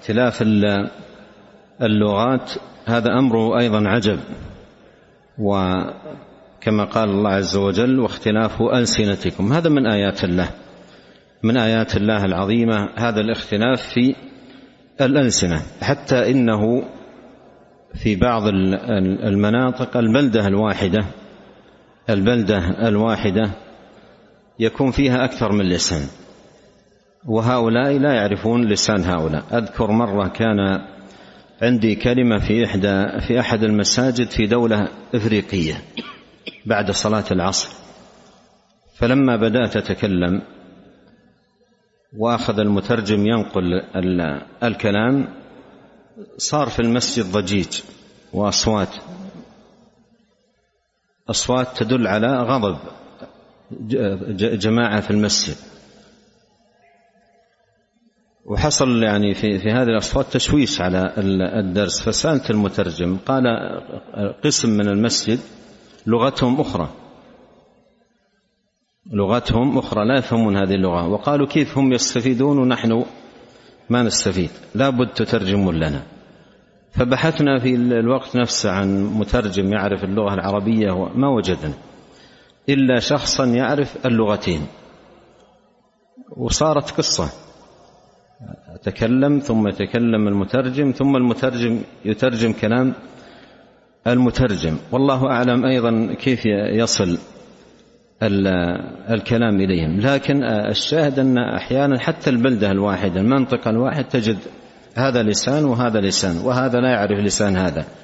اختلاف اللغات هذا أمره أيضا عجب، وكما قال الله عز وجل واختلاف ألسنتكم، هذا من آيات الله، من آيات الله العظيمة هذا الاختلاف في الألسنة، حتى إنه في بعض المناطق البلدة الواحدة يكون فيها أكثر من لسان، وهؤلاء لا يعرفون لسان هؤلاء. أذكر مرة كان عندي كلمة في أحد المساجد في دولة إفريقية بعد صلاة العصر، فلما بدأت أتكلم وأخذ المترجم ينقل الكلام صار في المسجد ضجيج وأصوات تدل على غضب جماعة في المسجد، وحصل يعني في هذه الأصوات تشويش على الدرس. فسألت المترجم، قال قسم من المسجد لغتهم أخرى لا يفهمون هذه اللغة، وقالوا كيف هم يستفيدون ونحن ما نستفيد، لا بد تترجموا لنا. فبحثنا في الوقت نفسه عن مترجم يعرف اللغة العربية وما وجدنا إلا شخصا يعرف اللغتين، وصارت قصة، أتكلم ثم يتكلم المترجم ثم المترجم يترجم كلام المترجم، والله أعلم أيضا كيف يصل الكلام إليهم. لكن الشاهد أن أحيانا حتى البلدة الواحدة المنطقة الواحد تجد هذا لسان وهذا لسان، وهذا لا يعرف لسان هذا،